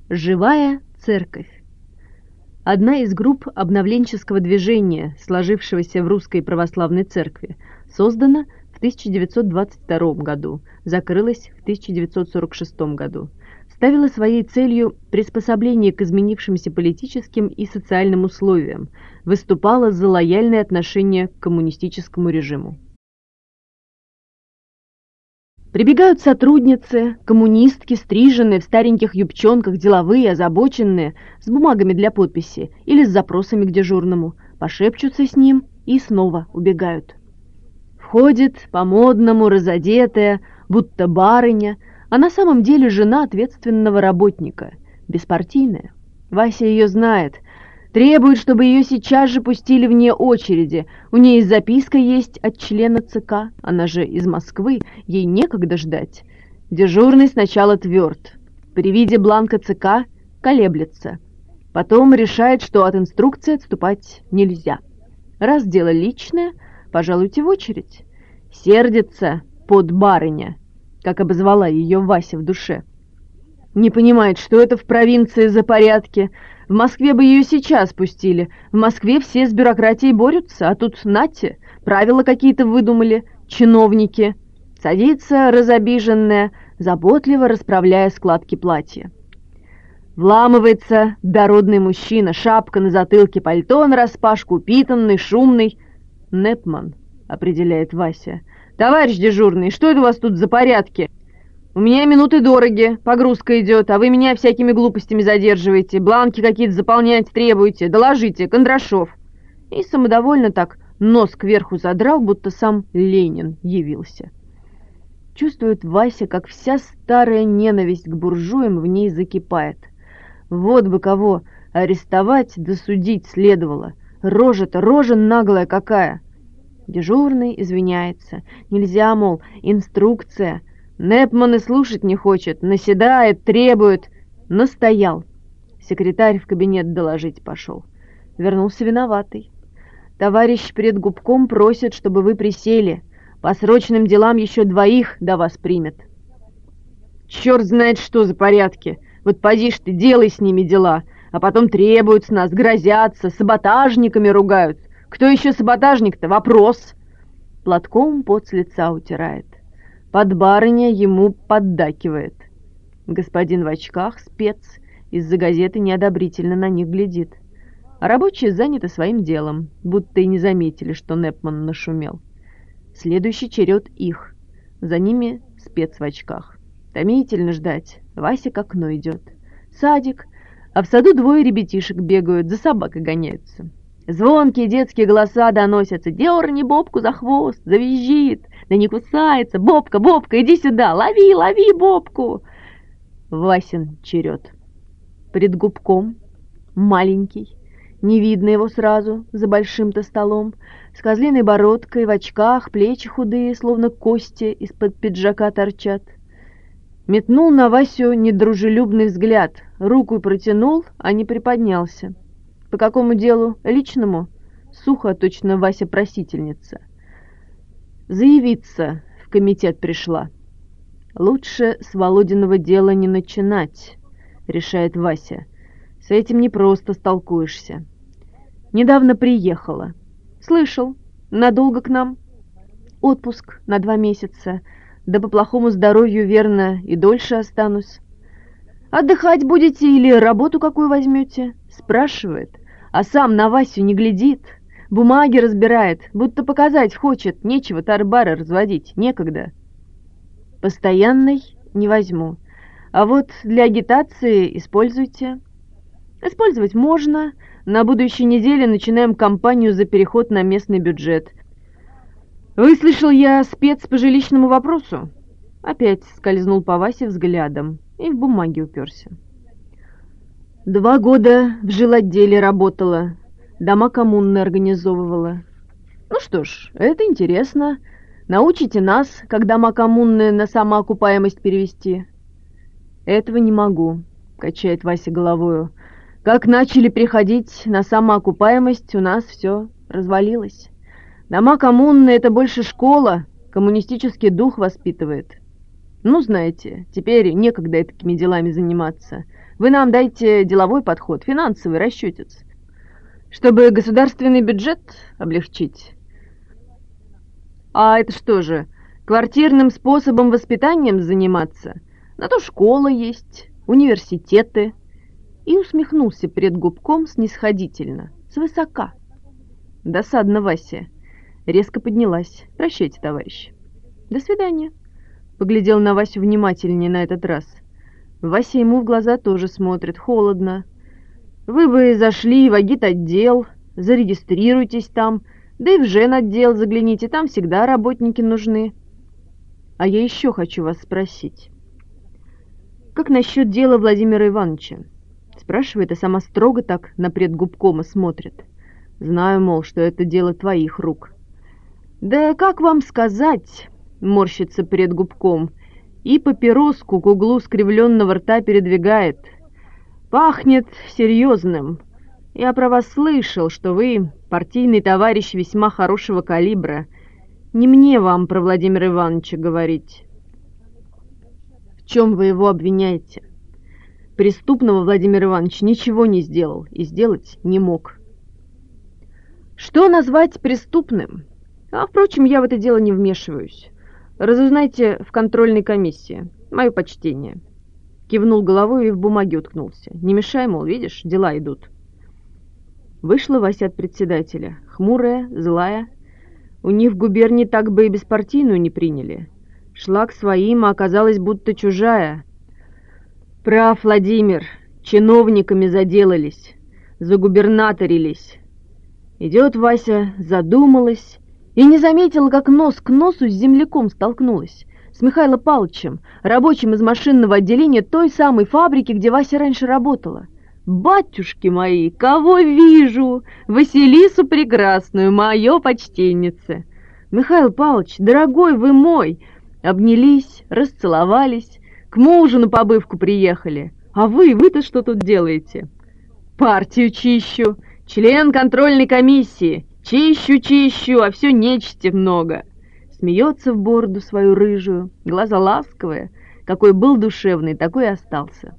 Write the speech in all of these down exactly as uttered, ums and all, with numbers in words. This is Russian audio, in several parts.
Живая церковь. Одна из групп обновленческого движения, сложившегося в Русской Православной Церкви, создана в тысяча девятьсот двадцать втором году, закрылась в тысяча девятьсот сорок шестом году, ставила своей целью приспособление к изменившимся политическим и социальным условиям, выступала за лояльное отношение к коммунистическому режиму. Прибегают сотрудницы, коммунистки, стриженные в стареньких юбчонках, деловые, озабоченные, с бумагами для подписи или с запросами к дежурному, пошепчутся с ним и снова убегают. Входит по-модному, разодетая, будто барыня, а на самом деле жена ответственного работника, беспартийная. Вася ее знает, требует, чтобы ее сейчас же пустили вне очереди. У нее и записка есть от члена ЦК, она же из Москвы, ей некогда ждать. Дежурный сначала тверд, при виде бланка ЦК колеблется, потом решает, что от инструкции отступать нельзя. Раз дело личное, пожалуйте в очередь. Сердится под барыня, как обозвала ее Вася в душе. Не понимает, что это в провинции за порядки. В Москве бы ее сейчас пустили. В Москве все с бюрократией борются, а тут, нате, правила какие-то выдумали, чиновники. Садится разобиженная, заботливо расправляя складки платья. Вламывается дородный мужчина, шапка на затылке, пальто нараспашку, упитанный, шумный. «Непман», — определяет Вася. «Товарищ дежурный, что это у вас тут за порядки? У меня минуты дороги, погрузка идет, а вы меня всякими глупостями задерживаете, бланки какие-то заполнять требуете, доложите, Кондрашов». И самодовольно так нос кверху задрал, будто сам Ленин явился. Чувствует Вася, как вся старая ненависть к буржуям в ней закипает. Вот бы кого арестовать да судить следовало. Рожа-то, рожа наглая какая. Дежурный извиняется. Нельзя, мол, инструкция. Непман и слушать не хочет, наседает, требует. Настоял. Секретарь в кабинет доложить пошел. Вернулся виноватый. Товарищ перед губком просит, чтобы вы присели. По срочным делам еще двоих до вас примет. Черт знает, что за порядки. Вот поди ж ты, делай с ними дела. А потом требуют с нас, грозятся, саботажниками ругают. Кто еще саботажник-то? Вопрос. Платком пот с лица утирает. Подбарыня ему поддакивает. Господин в очках, спец, из-за газеты неодобрительно на них глядит. А рабочие заняты своим делом, будто и не заметили, что Непман нашумел. Следующий черед их. За ними спец в очках. Томительно ждать. Вася к окну идет. Садик. А в саду двое ребятишек бегают, за собакой гоняются. Звонкие детские голоса доносятся. «Дерни Бобку за хвост!» Завизжит. «Да не кусается! Бобка, Бобка, иди сюда! Лови, лови Бобку!» Васин черед. Пред губком, маленький, не видно его сразу, за большим-то столом, с козлиной бородкой, в очках, плечи худые, словно кости из-под пиджака торчат. Метнул на Васю недружелюбный взгляд, руку протянул, а не приподнялся. По какому делу? Личному? Сухо, точно Вася просительница. Заявиться в комитет пришла. Лучше с Володиного дела не начинать, решает Вася. С этим не просто столкуешься. Недавно приехала. Слышал, надолго к нам. Отпуск на два месяца. Да по плохому здоровью, верно, и дольше останусь. Отдыхать будете или работу какую возьмете? Спрашивает, а сам на Васю не глядит. Бумаги разбирает, будто показать хочет. Нечего тарбары разводить, некогда. Постоянной не возьму. А вот для агитации используйте. Использовать можно. На будущей неделе начинаем кампанию за переход на местный бюджет. Выслышал я спец по жилищному вопросу. Опять скользнул по Васе взглядом и в бумаге уперся. Два года в жилотделе работала, дома коммунные организовывала. Ну что ж, это интересно. Научите нас, как дома коммунные на самоокупаемость перевести. Этого не могу, качает Вася головою. Как начали переходить на самоокупаемость, у нас все развалилось. Дома коммунные — это больше школа, коммунистический дух воспитывает. Ну, знаете, теперь некогда такими делами заниматься. Вы нам дайте деловой подход, финансовый расчетец, чтобы государственный бюджет облегчить. А это что же, квартирным способом воспитанием заниматься? На то школа есть, университеты. И усмехнулся перед губком снисходительно, свысока. Досадно Вася. Резко поднялась. Прощайте, товарищ. До свидания. Поглядел на Васю внимательнее на этот раз. Вася ему в глаза тоже смотрит, холодно. Вы бы зашли в агитотдел, зарегистрируйтесь там, да и в женотдел загляните, там всегда работники нужны. А я еще хочу вас спросить. Как насчет дела Владимира Ивановича? Спрашивает, а сама строго так на предгубкома смотрит. Знаю, мол, что это дело твоих рук. Да как вам сказать, морщится предгубком, и папироску к углу скривленного рта передвигает. Пахнет серьезным. Я про вас слышал, что вы партийный товарищ весьма хорошего калибра. Не мне вам про Владимира Ивановича говорить. В чем вы его обвиняете? Преступного Владимир Иванович ничего не сделал и сделать не мог. Что назвать преступным? А, впрочем, я в это дело не вмешиваюсь. Разузнайте в контрольной комиссии. Мое почтение. Кивнул головой и в бумаге уткнулся. Не мешай, мол, видишь, дела идут. Вышла Вася от председателя. Хмурая, злая. У них в губернии так бы и беспартийную не приняли. Шла к своим, а оказалась будто чужая. Прав, Владимир, чиновниками заделались, загубернаторились. Идет Вася, задумалась и не заметила, как нос к носу с земляком столкнулась, с Михаилом Павловичем, рабочим из машинного отделения той самой фабрики, где Вася раньше работала. «Батюшки мои, кого вижу! Василису прекрасную, мое почтеннице! Михаил Павлович, дорогой вы мой!» Обнялись, расцеловались, к мужу на побывку приехали. А вы, вы-то что тут делаете? Партию чищу, член контрольной комиссии. Чищу, чищу, а все нечисти много. Смеется в бороду свою рыжую, глаза ласковые. Какой был душевный, такой и остался.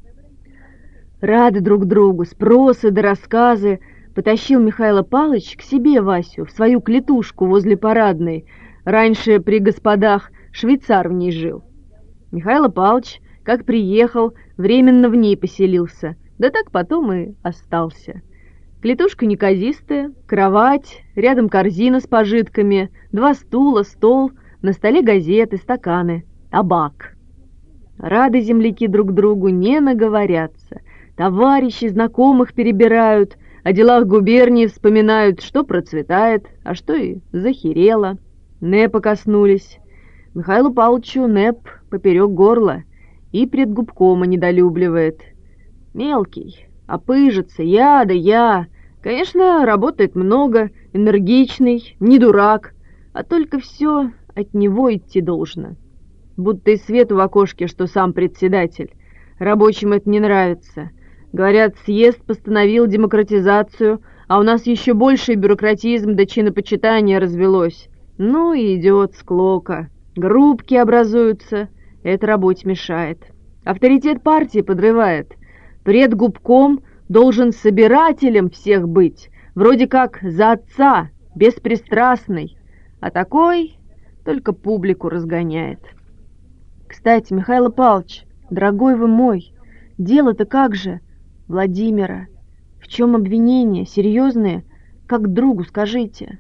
Рады друг другу, спросы да рассказы. Потащил Михаил Павлович к себе Васю, в свою клетушку возле парадной. Раньше при господах швейцар в ней жил. Михаил Павлович, как приехал, временно в ней поселился, да так потом и остался. Клетушка неказистая, кровать, рядом корзина с пожитками, два стула, стол, на столе газеты, стаканы, табак. Рады земляки друг другу, не наговорятся. Товарищи, знакомых перебирают, о делах губернии вспоминают, что процветает, а что и захерело. Нэпа коснулись. Михаилу Павловичу Нэп поперек горла и предгубкома недолюбливает. Мелкий, опыжится, я да я. Конечно, работает много, энергичный, не дурак, а только все от него идти должно. Будто и свету в окошке, что сам председатель. Рабочим это не нравится. Говорят, съезд постановил демократизацию, а у нас еще больше бюрократизм до чинопочитания развелось. Ну и идет склока. Группки образуются, это работе мешает. Авторитет партии подрывает. Предгубком должен собирателем всех быть, вроде как за отца, беспристрастный, а такой только публику разгоняет. Кстати, Михаил Павлович, дорогой вы мой, дело-то как же? Владимира, в чем обвинения, серьезные, как другу скажите.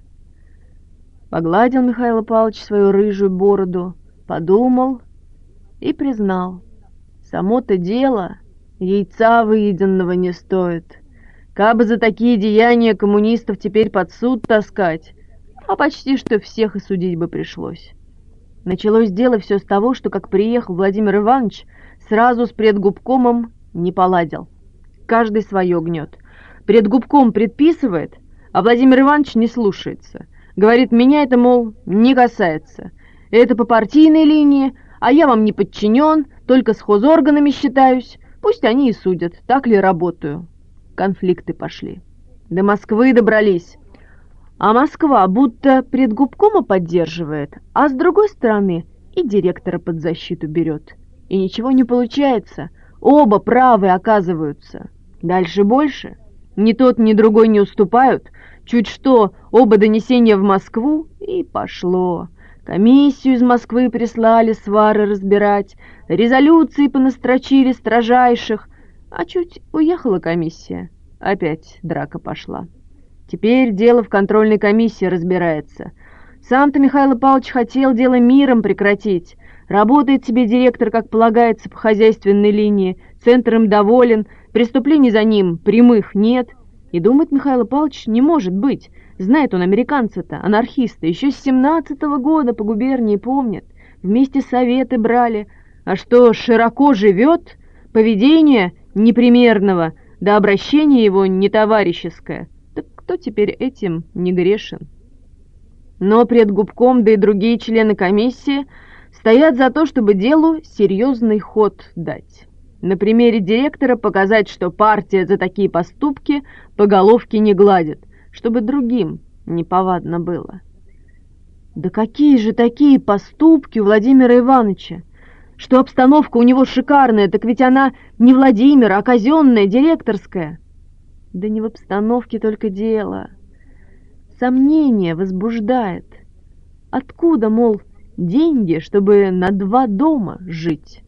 Погладил Михаил Павлович свою рыжую бороду, подумал и признал. Само-то дело яйца выеденного не стоит. Кабы за такие деяния коммунистов теперь под суд таскать, а почти что всех и судить бы пришлось. Началось дело все с того, что, как приехал Владимир Иванович, сразу с предгубкомом не поладил. Каждый свое гнет. Предгубком предписывает, а Владимир Иванович не слушается. Говорит, меня это, мол, не касается. Это по партийной линии, а я вам не подчинен, только с хозорганами считаюсь. Пусть они и судят, так ли работаю. Конфликты пошли. До Москвы добрались. А Москва будто предгубкома поддерживает, а с другой стороны и директора под защиту берет. И ничего не получается. Оба правы оказываются. Дальше больше. Ни тот, ни другой не уступают. Чуть что, оба донесения в Москву, и пошло. Комиссию из Москвы прислали свары разбирать, резолюции понастрочили строжайших. А чуть уехала комиссия, опять драка пошла. Теперь дело в контрольной комиссии разбирается. Сам-то Михаил Павлович хотел дело миром прекратить. Работает себе директор, как полагается, по хозяйственной линии, центр им доволен, преступлений за ним прямых нет. И думает Михаил Павлович, не может быть. Знает он американца-то, анархиста, еще с семнадцатого года по губернии помнит. Вместе советы брали. А что широко живет, поведение непримерного, да обращение его нетоварищеское, так кто теперь этим не грешен? Но пред губком, да и другие члены комиссии стоят за то, чтобы делу серьезный ход дать. На примере директора показать, что партия за такие поступки по головке не гладит, чтобы другим неповадно было. Да какие же такие поступки у Владимира Ивановича? Что обстановка у него шикарная, так ведь она не Владимира, а казенная, директорская. Да не в обстановке только дело. Сомнение возбуждает. Откуда, мол, деньги, чтобы на два дома жить?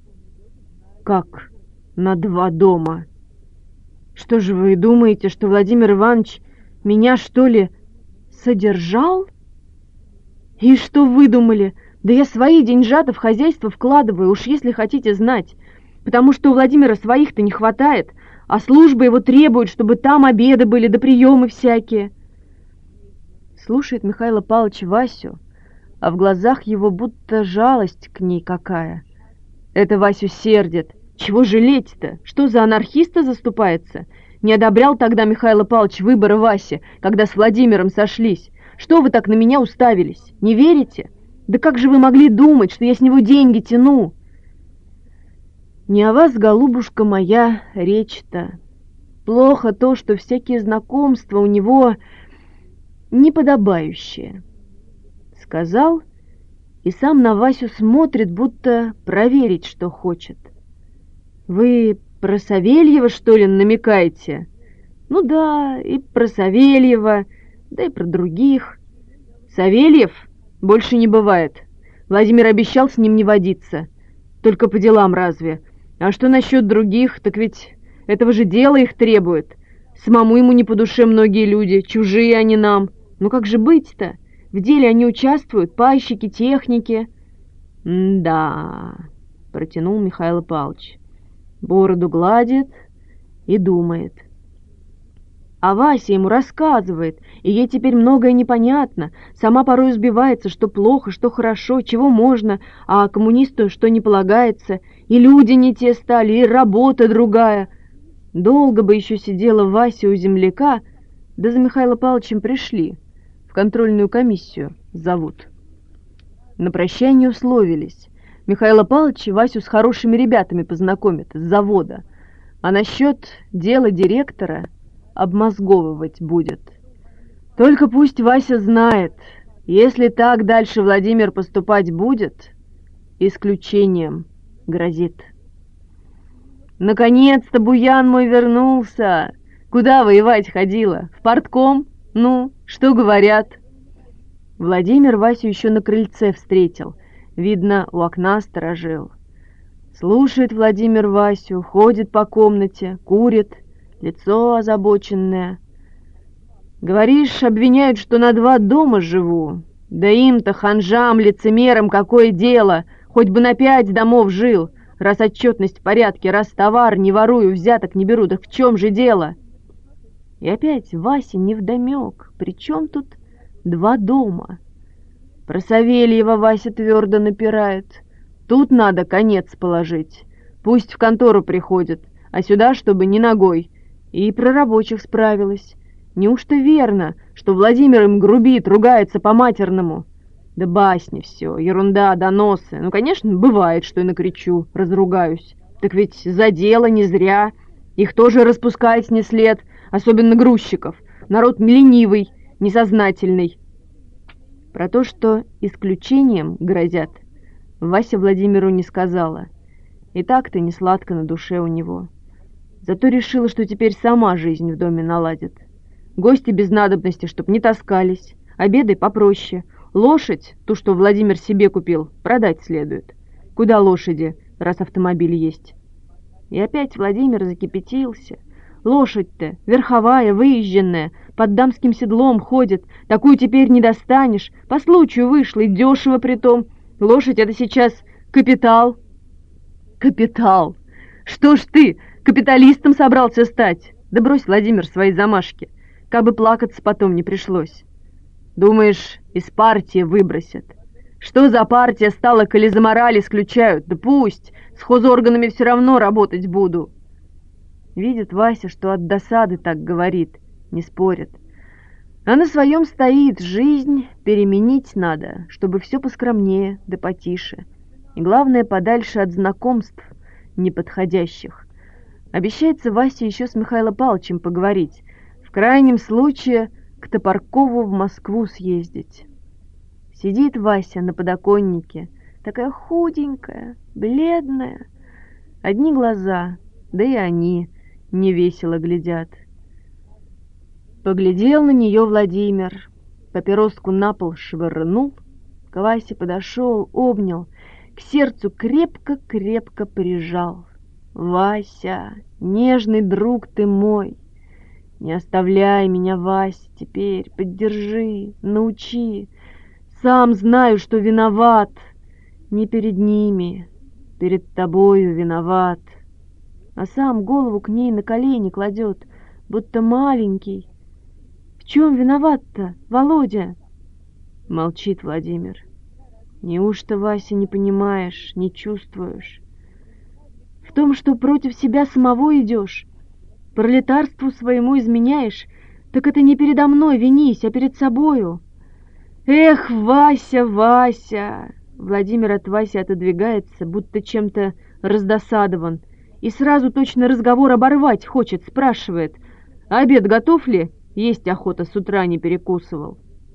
Как на два дома? Что же вы думаете, что Владимир Иванович меня, что ли, содержал? И что вы думали? Да я свои деньжата в хозяйство вкладываю, уж если хотите знать. Потому что у Владимира своих-то не хватает, а служба его требует, чтобы там обеды были, да приемы всякие. Слушает Михаил Павлович Васю, а в глазах его будто жалость к ней какая. Это Васю сердит. Чего жалеть-то? Что за анархиста заступается? Не одобрял тогда Михаил Павлович выбора Васи, когда с Владимиром сошлись. Что вы так на меня уставились? Не верите? Да как же вы могли думать, что я с него деньги тяну? Не о вас, голубушка моя, речь-то. Плохо то, что всякие знакомства у него неподобающие. Сказал, и сам на Васю смотрит, будто проверить, что хочет. Вы про Савельева, что ли, намекаете? Ну да, и про Савельева, да и про других. Савельев больше не бывает. Владимир обещал с ним не водиться. Только по делам разве? А что насчет других? Так ведь этого же дела их требует. Самому ему не по душе многие люди, чужие они нам. Ну как же быть-то? В деле они участвуют, пайщики, техники. «М-да», — протянул Михаил Павлович. Бороду гладит и думает. А Вася ему рассказывает, и ей теперь многое непонятно. Сама порой сбивается, что плохо, что хорошо, чего можно, а коммунисту что не полагается. И люди не те стали, и работа другая. Долго бы еще сидела Вася у земляка, да за Михаилом Павловичем пришли. В контрольную комиссию зовут. На прощание условились. Михаил Павлович Васю с хорошими ребятами познакомит с завода, а насчет дела директора обмозговывать будет. Только пусть Вася знает, если так дальше Владимир поступать будет, исключением грозит. Наконец-то Буян мой вернулся. Куда воевать ходила? В партком? Ну, что говорят? Владимир Васю еще на крыльце встретил. Видно, у окна сторожил. Слушает Владимир Васю, ходит по комнате, курит, лицо озабоченное. Говоришь, обвиняют, что на два дома живу. Да им-то, ханжам, лицемерам, какое дело? Хоть бы на пять домов жил. Раз отчетность в порядке, раз товар не ворую, взяток не беру, так в чем же дело? И опять Васе невдомек. При чем тут два дома? Про Савельева Вася твердо напирает. Тут надо конец положить. Пусть в контору приходят, а сюда, чтобы не ногой. И про рабочих справилась. Неужто верно, что Владимир им грубит, ругается по-матерному? Да басни все, ерунда, доносы. Ну, конечно, бывает, что и накричу, разругаюсь. Так ведь за дело не зря. Их тоже распускать не след, особенно грузчиков. Народ ленивый, несознательный. Про то, что исключением грозят, Вася Владимиру не сказала. И так-то не сладко на душе у него. Зато решила, что теперь сама жизнь в доме наладит. Гости без надобности, чтоб не таскались. Обеды попроще. Лошадь, ту, что Владимир себе купил, продать следует. Куда лошади, раз автомобиль есть? И опять Владимир закипятился. Лошадь-то, верховая, выезженная, под дамским седлом ходит. Такую теперь не достанешь. По случаю вышла, и дешево притом. Лошадь — это сейчас капитал. Капитал! Что ж ты, капиталистом собрался стать? Да брось, Владимир, свои замашки. Кабы плакаться потом не пришлось. Думаешь, из партии выбросят? Что за партия стала, коли за мораль исключают? Да пусть, с хозорганами все равно работать буду. Видит Вася, что от досады так говорит, не спорит. А на своем стоит, жизнь переменить надо, чтобы все поскромнее да потише. И главное, подальше от знакомств неподходящих. Обещается Васе еще с Михаилом Павловичем поговорить. В крайнем случае к Топоркову в Москву съездить. Сидит Вася на подоконнике, такая худенькая, бледная. Одни глаза, да и они невесело глядят. Поглядел на нее Владимир, папироску на пол швырнул, к Васе подошел, обнял, к сердцу крепко-крепко прижал. «Вася, нежный друг ты мой, не оставляй меня, Вась, теперь, поддержи, научи. Сам знаю, что виноват, не перед ними, перед тобою виноват». А сам голову к ней на колени кладет, будто маленький. «В чем виноват-то, Володя?» Молчит Владимир. «Неужто, Вася, не понимаешь, не чувствуешь? В том, что против себя самого идешь, пролетарству своему изменяешь, так это не передо мной винись, а перед собою». «Эх, Вася, Вася!» Владимир от Васи отодвигается, будто чем-то раздосадован, и сразу точно разговор оборвать хочет, спрашивает: «А обед готов ли? Есть охота, с утра не перекусывал».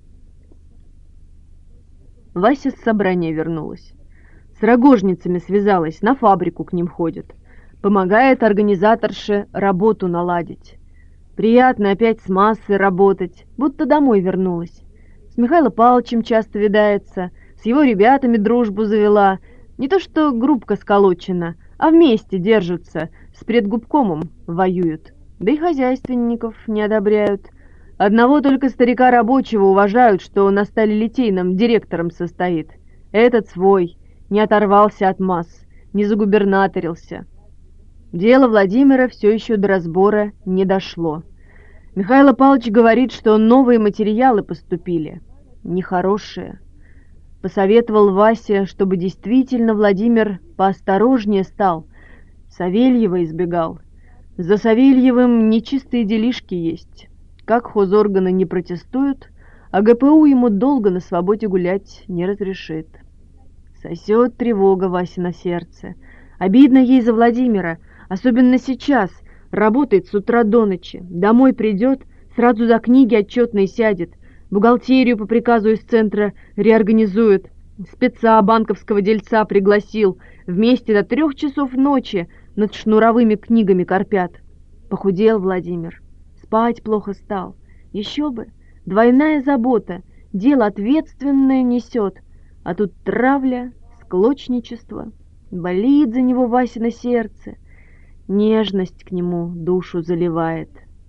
Вася с собрания вернулась. С рогожницами связалась, на фабрику к ним ходит. Помогает организаторше работу наладить. Приятно опять с массой работать, будто домой вернулась. С Михаилом Павловичем часто видается, с его ребятами дружбу завела. Не то что группка сколочена, а вместе держатся, с предгубкомом воюют. Да и хозяйственников не одобряют. Одного только старика рабочего уважают, что на сталелитейном директором состоит. Этот свой, не оторвался от масс, не загубернаторился. Дело Владимира все еще до разбора не дошло. Михаил Павлович говорит, что новые материалы поступили, нехорошие. Посоветовал Васе, чтобы действительно Владимир поосторожнее стал, Савельева избегал. За Савельевым нечистые делишки есть. Как хозорганы не протестуют, а ГПУ ему долго на свободе гулять не разрешит. Сосет тревога Васе на сердце. Обидно ей за Владимира, особенно сейчас. Работает с утра до ночи, домой придет, сразу за книги отчетные сядет, бухгалтерию по приказу из центра реорганизует, спеца банковского дельца пригласил, вместе до трех часов ночи над шнуровыми книгами корпят. Похудел Владимир, спать плохо стал. Еще бы, двойная забота, дело ответственное несет, а тут травля, склочничество. Болит за него Васино сердце, нежность к нему душу заливает.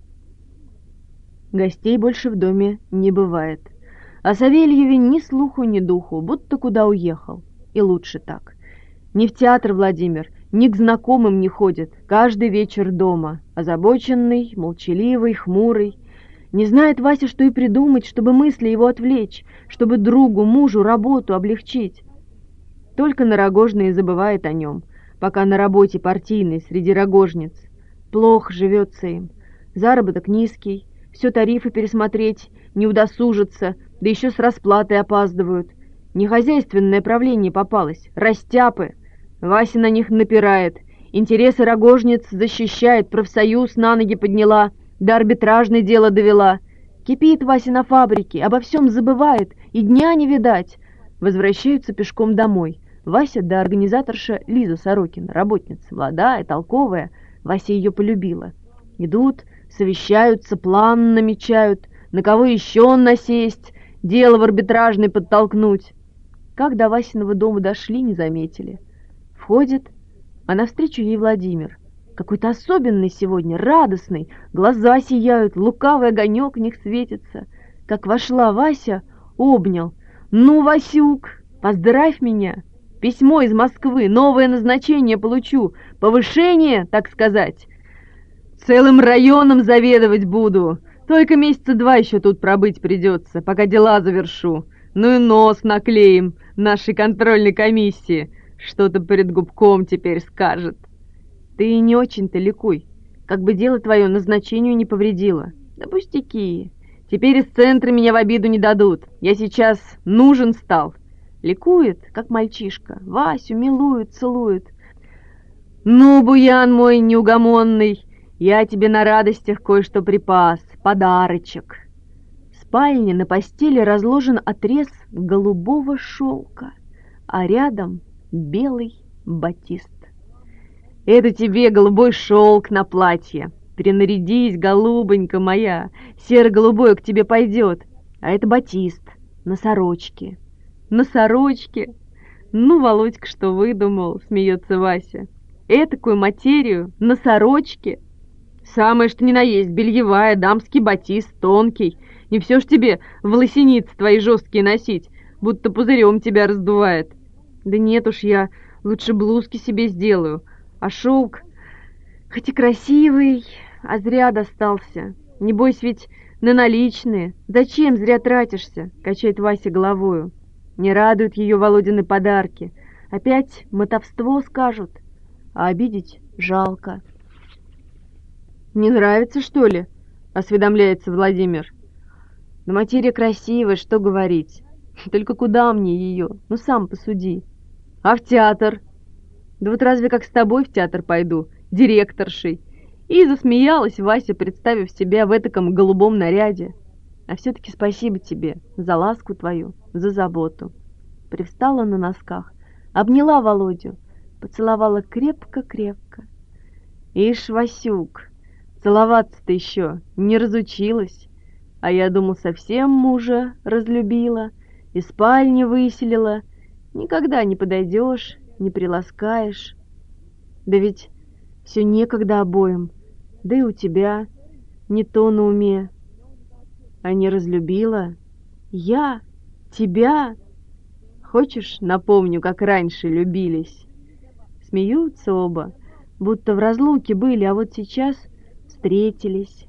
Гостей больше в доме не бывает. О Савельеве ни слуху, ни духу, будто куда уехал. И лучше так. Ни в театр Владимир, ни к знакомым не ходит, каждый вечер дома, озабоченный, молчаливый, хмурый. Не знает Вася, что и придумать, чтобы мысли его отвлечь, чтобы другу, мужу работу облегчить. Только на Рогожной забывает о нем, пока на работе партийной среди рогожниц. Плохо живется им, заработок низкий, все тарифы пересмотреть, не удосужатся, да еще с расплатой опаздывают. Не хозяйственное правление попалось, растяпы. Вася на них напирает, интересы рогожниц защищает, профсоюз на ноги подняла, до арбитражной дело довела. Кипит Вася на фабрике, обо всем забывает, и дня не видать. Возвращаются пешком домой. Вася да организаторша Лиза Сорокина, работница, молодая, толковая. Вася ее полюбила. Идут, совещаются, план намечают, на кого еще насесть, дело в арбитражный подтолкнуть. Как до Васиного дома дошли, не заметили. Входит, а навстречу ей Владимир. Какой-то особенный сегодня, радостный, глаза сияют, лукавый огонек в них светится. Как вошла Вася, обнял. «Ну, Васюк, поздравь меня! Письмо из Москвы, новое назначение получу, повышение, так сказать. Целым районом заведовать буду. Только месяца два еще тут пробыть придется, пока дела завершу. Ну и нос наклеим нашей контрольной комиссии. Что-то перед губком теперь скажет». «Ты не очень-то ликуй, как бы дело твое назначению не повредило». «Да пустяки. Теперь из центра меня в обиду не дадут. Я сейчас нужен стал». Ликует, как мальчишка. Васю милует, целует. «Ну, буян мой неугомонный, я тебе на радостях кое-что припас. Подарочек». В спальне на постели разложен отрез голубого шелка, а рядом белый батист. «Это тебе голубой шелк на платье. Перенарядись, голубонька моя, серо-голубое к тебе пойдет. А это батист на сорочке». «На сорочке? Ну, Володька, что выдумал?» — смеется Вася. «Этакую материю на сорочке? Самое что ни на есть, бельевая, дамский батист, тонкий. Не все ж тебе волосеницы твои жесткие носить, будто пузырем тебя раздувает». «Да нет уж, я лучше блузки себе сделаю. А шелк, хоть и красивый, а зря достался. Небось ведь на наличные. Зачем зря тратишься?» — качает Вася головою. Не радуют ее Володины подарки. Опять мотовство скажут, а обидеть жалко. «Не нравится, что ли?» — осведомляется Владимир. «Да материя красивая, что говорить. Только куда мне ее? Ну, сам посуди. А в театр? Да вот разве как с тобой в театр пойду, директоршей?» И засмеялась Вася, представив себя в этаком голубом наряде. «А все-таки спасибо тебе за ласку твою, за заботу». Привстала на носках, обняла Володю, поцеловала крепко-крепко. «Ишь, Васюк, целоваться-то еще не разучилась, а я думал, совсем мужа разлюбила, из спальни выселила, никогда не подойдешь, не приласкаешь. Да ведь все некогда обоим, да и у тебя не то на уме. А не разлюбила? Я? Тебя? Хочешь, напомню, как раньше любились?» Смеются оба, будто в разлуке были, а вот сейчас встретились.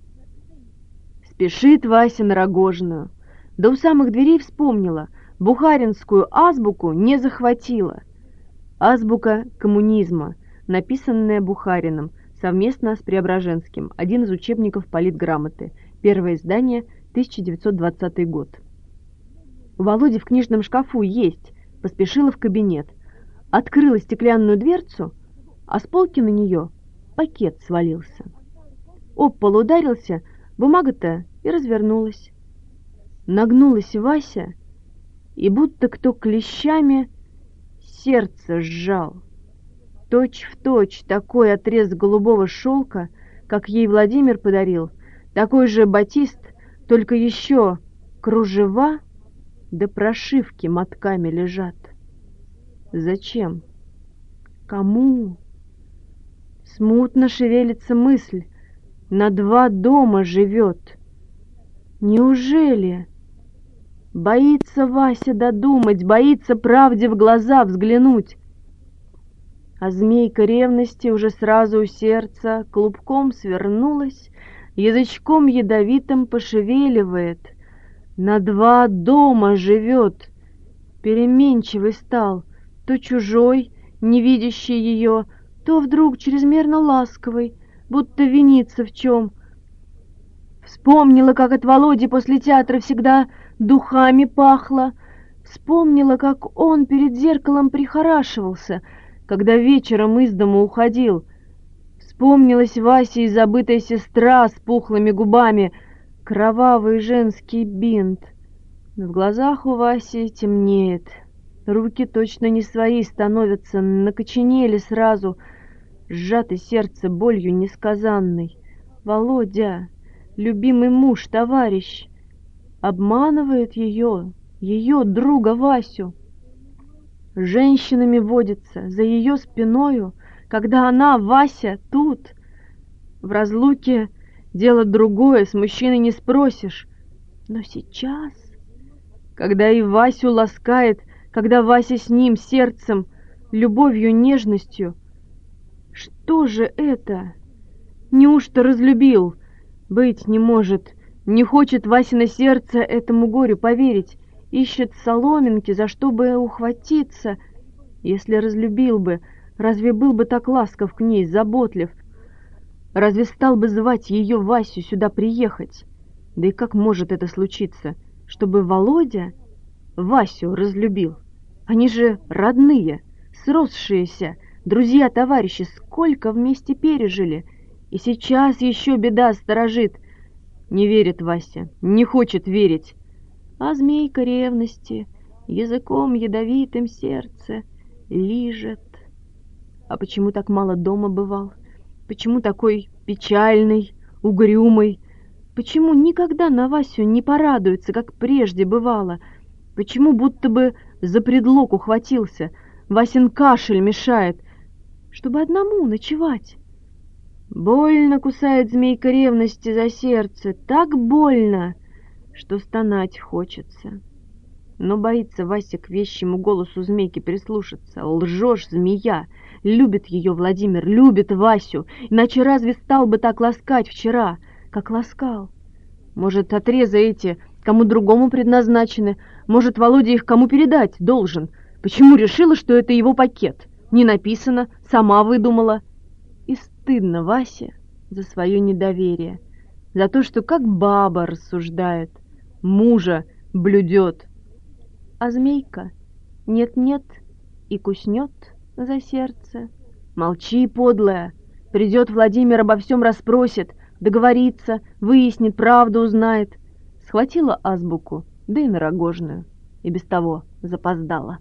Спешит Вася на Рогожную. Да у самых дверей вспомнила, бухаринскую азбуку не захватила. Азбука коммунизма, написанная Бухариным совместно с Преображенским, один из учебников политграмоты. Первое издание, тысяча девятьсот двадцатый год. У Володи в книжном шкафу есть. Поспешила в кабинет. Открыла стеклянную дверцу, а с полки на нее пакет свалился. Об пол ударился, бумага-то и развернулась. Нагнулась Вася, и будто кто клещами сердце сжал. Точь в точь такой отрез голубого шелка, как ей Владимир подарил, такой же батист, только еще кружева да прошивки мотками лежат. Зачем? Кому? Смутно шевелится мысль. На два дома живет. Неужели? Боится Вася додумать, боится правде в глаза взглянуть. А змейка ревности уже сразу у сердца клубком свернулась, язычком ядовитым пошевеливает. На два дома живет. Переменчивый стал, то чужой, не видящий ее, то вдруг чрезмерно ласковый, будто винится в чем. Вспомнила, как от Володи после театра всегда духами пахло. Вспомнила, как он перед зеркалом прихорашивался, когда вечером из дома уходил. Вспомнилась Васе и забытая сестра с пухлыми губами, кровавый женский бинт. В глазах у Васи темнеет. Руки точно не свои становятся, накоченели сразу, сжато сердце болью несказанной. Володя, любимый муж, товарищ, обманывает ее, ее друга Васю. Женщинами водится за ее спиною, когда она, Вася, тут. В разлуке дело другое, с мужчиной не спросишь. Но сейчас, когда и Васю ласкает, когда Вася с ним, сердцем, любовью, нежностью, что же это? Неужто разлюбил? Быть не может, не хочет Васино сердце этому горю поверить, ищет соломинки, за что бы ухватиться. Если разлюбил бы, разве был бы так ласков к ней, заботлив? Разве стал бы звать ее, Васю, сюда приехать? Да и как может это случиться, чтобы Володя Васю разлюбил? Они же родные, сросшиеся, друзья-товарищи, сколько вместе пережили. И сейчас еще беда сторожит. Не верит Вася, не хочет верить. А змейка ревности языком ядовитым сердце лижет. А почему так мало дома бывал? Почему такой печальный, угрюмый? Почему никогда на Васю не порадуется, как прежде бывало? Почему будто бы за предлог ухватился? Васин кашель мешает, чтобы одному ночевать. Больно кусает змейка ревности за сердце, так больно, что стонать хочется. Но боится Вася к вещему голосу змейки прислушаться. Лжешь, змея! Любит ее Владимир, любит Васю, иначе разве стал бы так ласкать вчера, как ласкал? Может, отрезы эти кому другому предназначены? Может, Володя их кому передать должен? Почему решила, что это его пакет? Не написано, сама выдумала. И стыдно Васе за свое недоверие, за то, что как баба рассуждает, мужа блюдет. А змейка нет-нет и куснет за сердце. Молчи, подлая, придет Владимир, обо всем расспросит, договорится, выяснит, правду узнает. Схватила азбуку, да и на рогожную, и без того запоздала.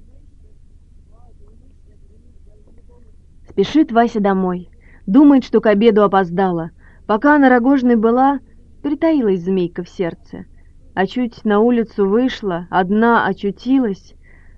Спешит Вася домой, думает, что к обеду опоздала. Пока на рогожной была, притаилась змейка в сердце. А чуть на улицу вышла, одна очутилась,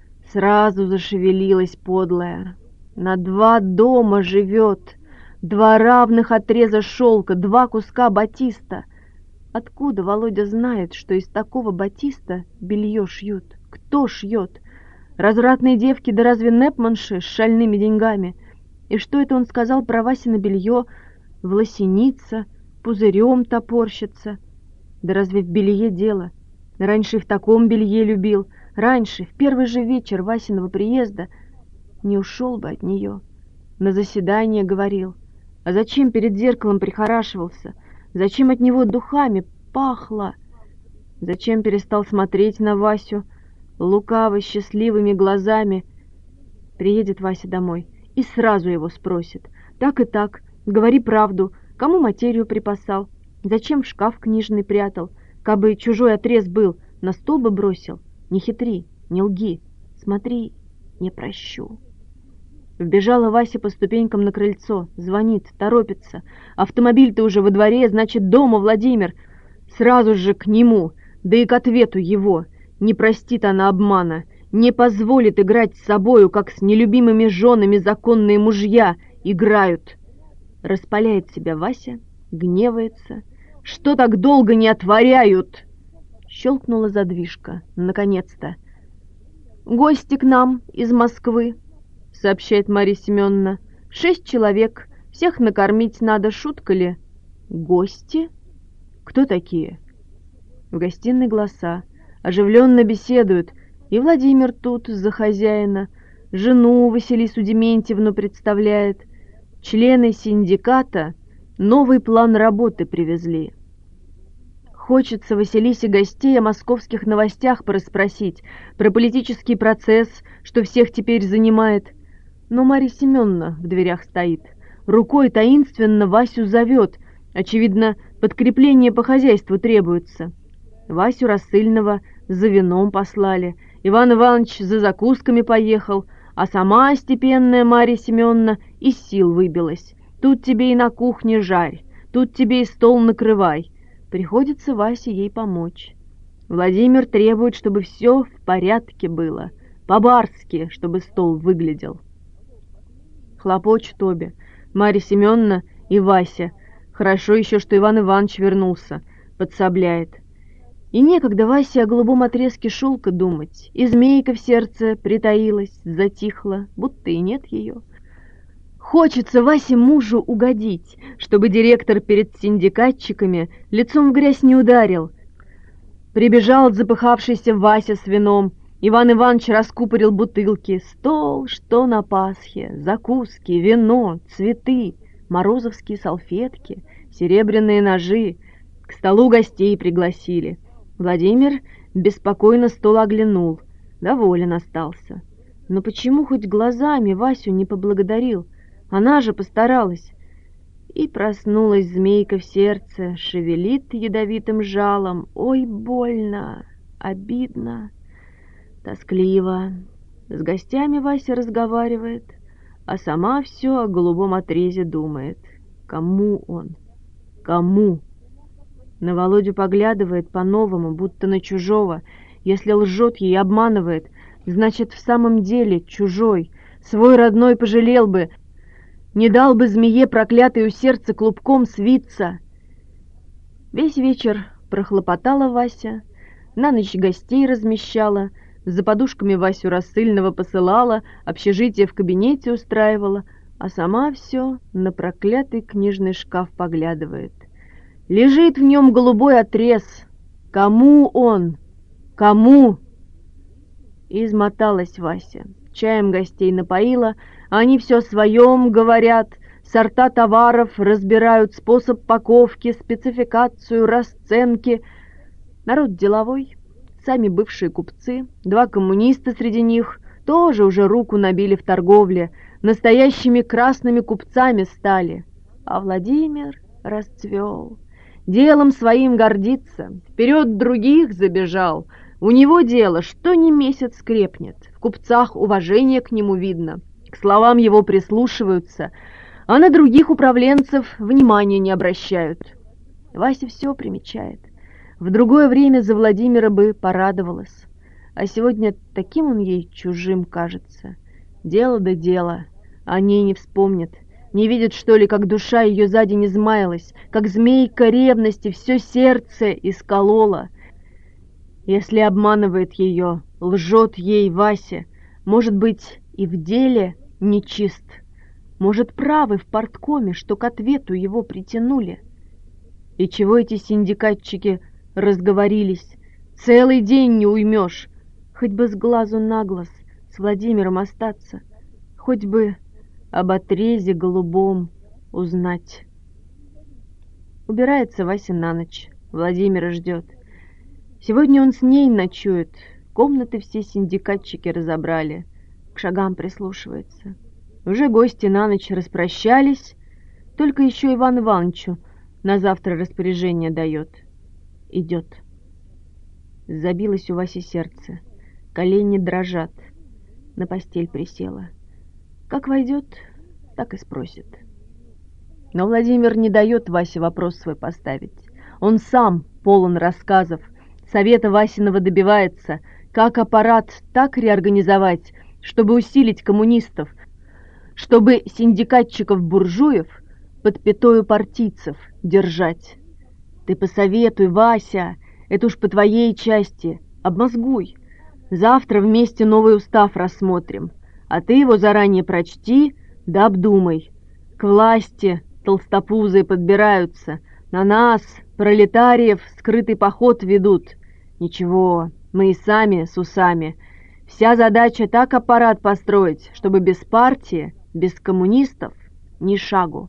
сразу зашевелилась подлая. На два дома живет, два равных отреза шелка, два куска батиста. Откуда Володя знает, что из такого батиста белье шьют? Кто шьет? Развратные девки, да разве непманши с шальными деньгами? И что это он сказал про Васино белье? Власеница, пузырем топорщится. Да разве в белье дело? Раньше и в таком белье любил. Раньше, в первый же вечер Васиного приезда, не ушел бы от нее. На заседание говорил. А зачем перед зеркалом прихорашивался? Зачем от него духами пахло? Зачем перестал смотреть на Васю лукаво счастливыми глазами? Приедет Вася домой и сразу его спросит. Так и так, говори правду, кому материю припасал? Зачем в шкаф книжный прятал? Кабы чужой отрез был, на стол бы бросил. Не хитри, не лги, смотри, не прощу. Вбежала Вася по ступенькам на крыльцо, звонит, торопится. Автомобиль-то уже во дворе, значит, дома Владимир. Сразу же к нему, да и к ответу его. Не простит она обмана, не позволит играть с собою, как с нелюбимыми женами законные мужья играют. Распаляет себя Вася, гневается. Что так долго не отворяют? Щелкнула задвижка, наконец-то. Гости к нам из Москвы, сообщает Марья Семеновна. Шесть человек, всех накормить надо, шутка ли? Гости? Кто такие? В гостиной голоса, оживленно беседуют. И Владимир тут за хозяина, жену Василису Дементьевну представляет. Члены синдиката новый план работы привезли. Хочется Василисе гостей о московских новостях порасспросить, про политический процесс, что всех теперь занимает. Но Марья Семеновна в дверях стоит, рукой таинственно Васю зовет. Очевидно, подкрепление по хозяйству требуется. Васю рассыльного за вином послали, Иван Иванович за закусками поехал, а сама степенная Марья Семеновна из сил выбилась. Тут тебе и на кухне жарь, тут тебе и стол накрывай. Приходится Васе ей помочь. Владимир требует, чтобы все в порядке было, по-барски, чтобы стол выглядел. Хлопочут обе, Марья Семеновна и Вася. Хорошо еще, что Иван Иванович вернулся, подсобляет. И некогда Васе о голубом отрезке шелка думать, и змейка в сердце притаилась, затихла, будто и нет ее. Хочется Васе мужу угодить, чтобы директор перед синдикатчиками лицом в грязь не ударил. Прибежал запыхавшийся Вася с вином, Иван Иванович раскупорил бутылки, стол, что на Пасхе, закуски, вино, цветы, морозовские салфетки, серебряные ножи. К столу гостей пригласили. Владимир беспокойно стол оглянул, доволен остался. Но почему хоть глазами Васю не поблагодарил? Она же постаралась. И проснулась змейка в сердце, шевелит ядовитым жалом. Ой, больно, обидно, тоскливо. С гостями Вася разговаривает, а сама все о голубом отрезе думает. Кому он? Кому? На Володю поглядывает по-новому, будто на чужого. Если лжет ей, обманывает, значит, в самом деле чужой. Свой родной пожалел бы, не дал бы змее проклятой у сердца клубком свиться. Весь вечер прохлопотала Вася, на ночь гостей размещала, за подушками Васю рассыльного посылала, общежитие в кабинете устраивала, а сама все на проклятый книжный шкаф поглядывает. Лежит в нем голубой отрез. Кому он? Кому? Измоталась Вася. Чаем гостей напоила, а они все о своем говорят, сорта товаров разбирают, способ паковки, спецификацию, расценки. Народ деловой, сами бывшие купцы, два коммуниста среди них тоже уже руку набили в торговле, настоящими красными купцами стали. А Владимир расцвел. Делом своим гордится, вперед других забежал. У него дело, что ни месяц крепнет. В купцах уважение к нему видно, к словам его прислушиваются, а на других управленцев внимания не обращают. Вася все примечает. В другое время за Владимира бы порадовалась, а сегодня таким он ей чужим кажется. Дело да дело, о ней не вспомнит. Не видит, что ли, как душа ее за день измаялась, как змейка ревности все сердце исколола. Если обманывает ее, лжет ей Вася, может быть, и в деле нечист. Может, правы в парткоме, что к ответу его притянули. И чего эти синдикатчики разговорились? Целый день не уймешь. Хоть бы с глазу на глаз с Владимиром остаться, хоть бы об отрезе голубом узнать. Убирается Вася на ночь, Владимира ждет. Сегодня он с ней ночует, комнаты все синдикатчики разобрали, к шагам прислушивается. Уже гости на ночь распрощались, только еще Иван Ивановичу на завтра распоряжение дает. Идет. Забилось у Васи сердце, колени дрожат, на постель присела. Как войдет, так и спросит. Но Владимир не дает Васе вопрос свой поставить. Он сам полон рассказов, совета Васиного добивается, как аппарат так реорганизовать, чтобы усилить коммунистов, чтобы синдикатчиков-буржуев под пятою партийцев держать. Ты посоветуй, Вася, это уж по твоей части, обмозгуй. Завтра вместе новый устав рассмотрим, а ты его заранее прочти да обдумай. К власти толстопузые подбираются, на нас, пролетариев, скрытый поход ведут. Ничего, мы и сами с усами. Вся задача так аппарат построить, чтобы без партии, без коммунистов ни шагу.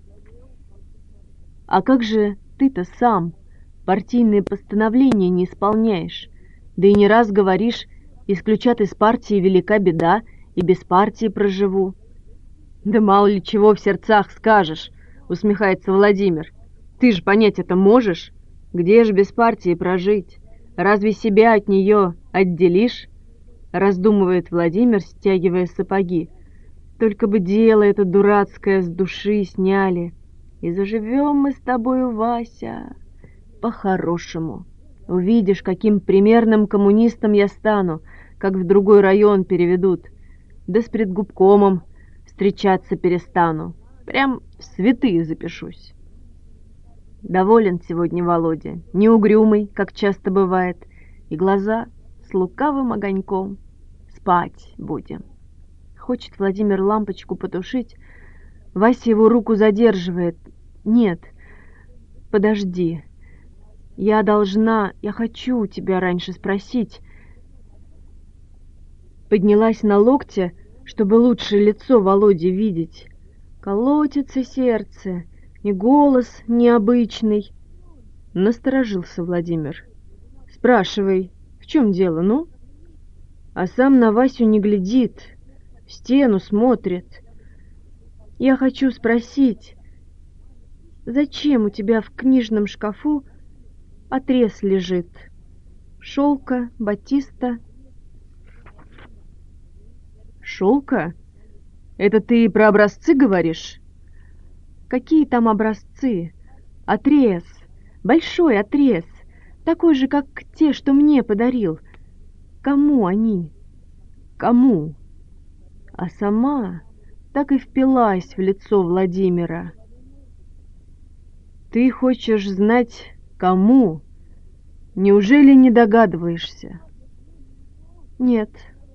А как же ты-то сам партийные постановления не исполняешь? Да и не раз говоришь, исключат из партии велика беда, и без партии проживу. Да мало ли чего в сердцах скажешь, усмехается Владимир. Ты же понять это можешь? Где же без партии прожить? Разве себя от нее отделишь? раздумывает Владимир, стягивая сапоги. Только бы дело это дурацкое с души сняли. И заживем мы с тобою, Вася, по-хорошему. Увидишь, каким примерным коммунистом я стану, как в другой район переведут. Да с предгубкомом встречаться перестану. Прям в святые запишусь. Доволен сегодня Володя, не угрюмый, как часто бывает, и глаза с лукавым огоньком. Спать будем. Хочет Владимир лампочку потушить, Вася его руку задерживает. Нет, подожди. Я должна, я хочу тебя раньше спросить. Поднялась на локте, чтобы лучше лицо Володи видеть. Колотится сердце, и голос необычный. Насторожился Владимир. Спрашивай, в чем дело, ну? А сам на Васю не глядит, в стену смотрит. Я хочу спросить, зачем у тебя в книжном шкафу отрез лежит? Шелка, батиста. Шелка? Это ты про образцы говоришь? Какие там образцы? Отрез, большой отрез, такой же, как те, что мне подарил. Кому они? Кому? А сама так и впилась в лицо Владимира. Ты хочешь знать, кому? Неужели не догадываешься? Нет.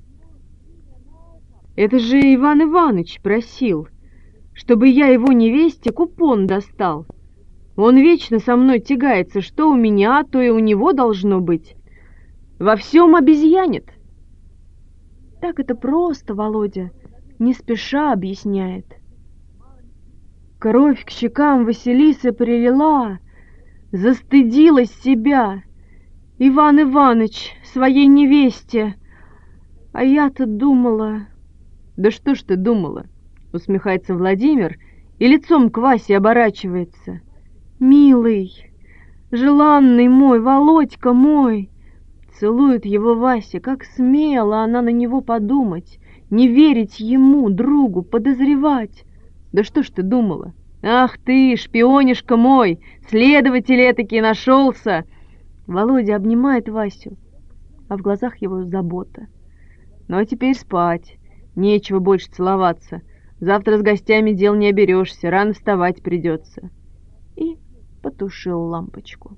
Это же Иван Иваныч просил, чтобы я его невесте купон достал. Он вечно со мной тягается, что у меня, то и у него должно быть. Во всем обезьянит. Так это просто, Володя, не спеша объясняет. Кровь к щекам Василисы прилила, застыдилась себя. Иван Иваныч своей невесте. А я-то думала... Да что ж ты думала? Усмехается Владимир и лицом к Васе оборачивается. Милый, желанный мой, Володька мой. Целует его Вася, как смела она на него подумать, не верить ему, другу, подозревать. Да что ж ты думала? Ах ты, шпионишка мой, следователь этакий нашелся. Володя обнимает Васю, а в глазах его забота. Ну а теперь спать, нечего больше целоваться. Завтра с гостями дел не оберешься, рано вставать придется. И потушил лампочку.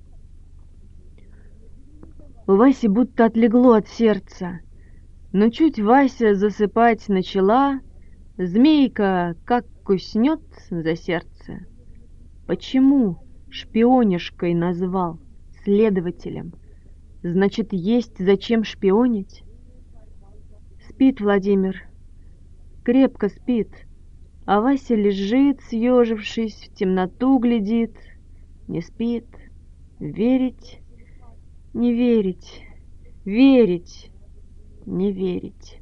У Васи будто отлегло от сердца. Но чуть Вася засыпать начала, змейка как куснет за сердце. Почему шпионишкой назвал, следователем? Значит, есть зачем шпионить? Спит Владимир, крепко спит, а Вася лежит, съежившись, в темноту глядит, не спит. Верить, не верить, верить, не верить.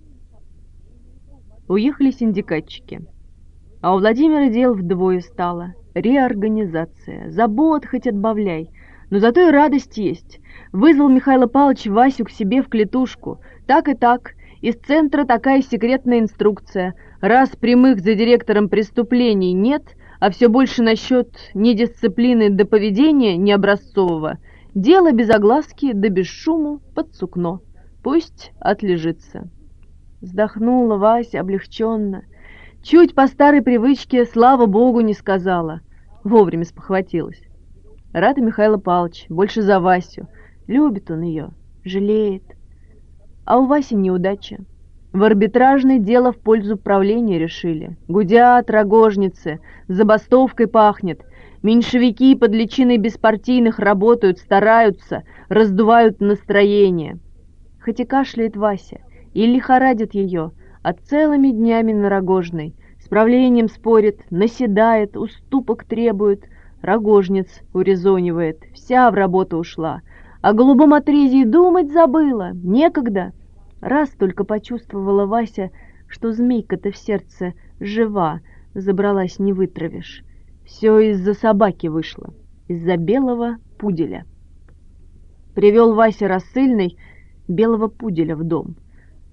Уехали синдикатчики, а у Владимира дел вдвое стало. Реорганизация, забот хоть отбавляй, но зато и радость есть. Вызвал Михаил Павлович Васю к себе в клетушку. Так и так, из центра такая секретная инструкция. Раз прямых за директором преступлений нет, а все больше насчет недисциплины до поведения необразцового, дело без огласки да без шуму под сукно. Пусть отлежится. Вздохнула Вася облегченно. Чуть по старой привычке слава богу не сказала. Вовремя спохватилась. Рад и Михаил Павлович, больше за Васю. Любит он ее, жалеет. А у Васи неудача. В арбитражное дело в пользу правления решили. Гудят рогожницы, забастовкой пахнет. Меньшевики под личиной беспартийных работают, стараются, раздувают настроение. Хоть и кашляет Вася, и лихорадит ее, а целыми днями на Рогожной. С правлением спорит, наседает, уступок требует, рогожниц урезонивает. Вся в работу ушла. О голубом отрезе и думать забыла. Некогда. Раз только почувствовала Вася, что змейка-то в сердце жива, забралась не вытравишь. Все из-за собаки вышло, из-за белого пуделя. Привел Вася рассыльный белого пуделя в дом.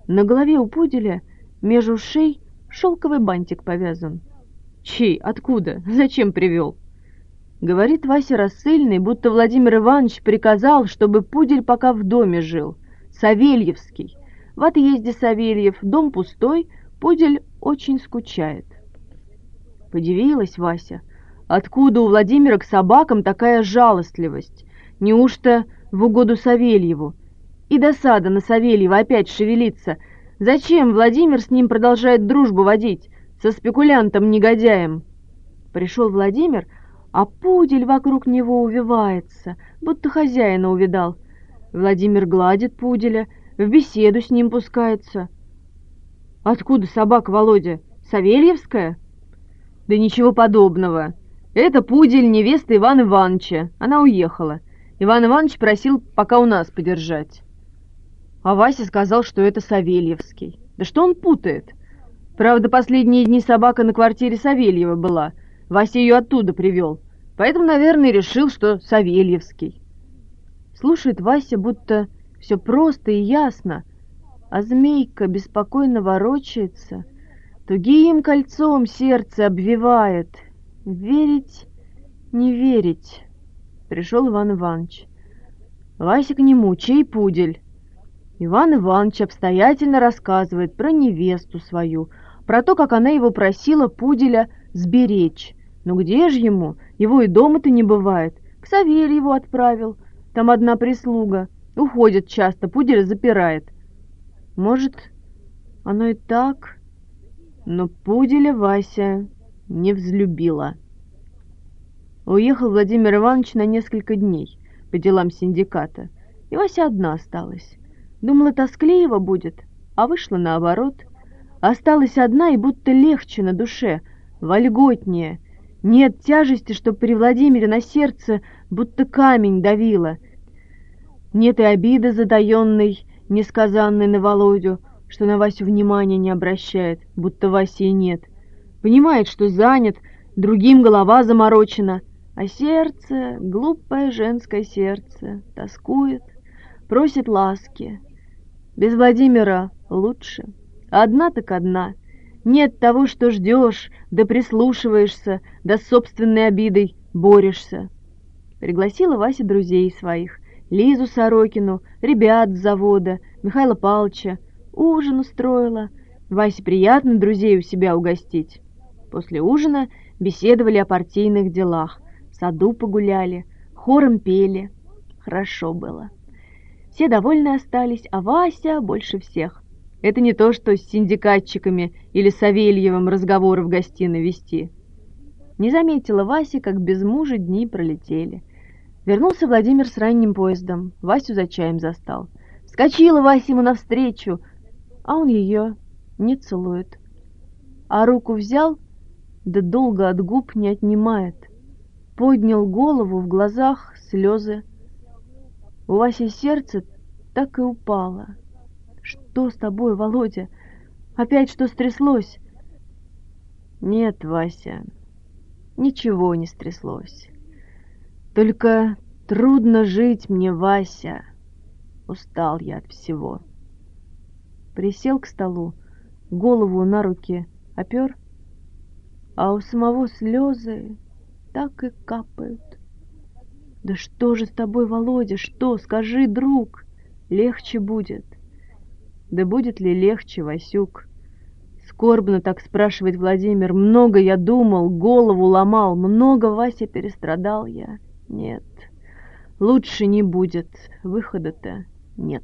На голове у пуделя меж ушей шелковый бантик повязан. Чей? Откуда? Зачем привел? Говорит Вася рассыльный, будто Владимир Иванович приказал, чтобы пудель пока в доме жил. Савельевский. В отъезде Савельев, дом пустой, пудель очень скучает. Подивилась Вася. Откуда у Владимира к собакам такая жалостливость? Неужто в угоду Савельеву? И досада на Савельева опять шевелится. Зачем Владимир с ним продолжает дружбу водить? Со спекулянтом-негодяем. Пришел Владимир, а пудель вокруг него увивается, будто хозяина увидал. Владимир гладит пуделя, в беседу с ним пускается. Откуда собака, Володя? Савельевская? Да ничего подобного. Это пудель невесты Ивана Ивановича. Она уехала. Иван Иванович просил пока у нас подержать. А Вася сказал, что это Савельевский. Да что он путает? Правда, последние дни собака на квартире Савельева была. Вася ее оттуда привел. Поэтому, наверное, решил, что Савельевский. Слушает Вася, будто все просто и ясно, а змейка беспокойно ворочается, тугим кольцом сердце обвивает. Верить, не верить. Пришел Иван Иванович. Вася к нему, чей пудель? Иван Иванович обстоятельно рассказывает про невесту свою, про то, как она его просила пуделя сберечь. Но где же ему? Его и дома-то не бывает. К Савельеву отправил. Там одна прислуга. Уходит часто, пуделя запирает. Может, оно и так, но пуделя Вася не взлюбила. Уехал Владимир Иванович на несколько дней по делам синдиката, и Вася одна осталась. Думала, тоскливо будет, а вышло наоборот. Осталась одна и будто легче на душе, вольготнее. Нет тяжести, что при Владимире на сердце будто камень давило. Нет и обиды затаенной, несказанной на Володю, что на Васю внимания не обращает, будто Васи и нет. Понимает, что занят, другим голова заморочена, а сердце, глупое женское сердце, тоскует, просит ласки. Без Владимира лучше. Одна так одна. Нет того, что ждешь, да прислушиваешься, да с собственной обидой борешься. Пригласила Вася друзей своих, Лизу Сорокину, ребят с завода, Михаила Павловича. Ужин устроила. Васе приятно друзей у себя угостить. После ужина беседовали о партийных делах, в саду погуляли, хором пели. Хорошо было. Все довольны остались, а Вася больше всех. Это не то, что с синдикатчиками или Савельевым разговоры в гостиной вести. Не заметила Вася, как без мужа дни пролетели. Вернулся Владимир с ранним поездом. Васю за чаем застал. Вскочила Вася ему навстречу, а он ее не целует. А руку взял, да долго от губ не отнимает. Поднял голову, в глазах слезы. У Васи сердце так и упало. Что с тобой, Володя? Опять что стряслось? Нет, Вася, ничего не стряслось. Только трудно жить мне, Вася. Устал я от всего. Присел к столу, голову на руки опер, а у самого слезы так и капают. Да что же с тобой, Володя, что? Скажи, друг, легче будет. Да будет ли легче, Васюк? Скорбно так спрашивает Владимир. Много я думал, голову ломал, много, Вася, перестрадал я. Нет, лучше не будет, выхода-то нет.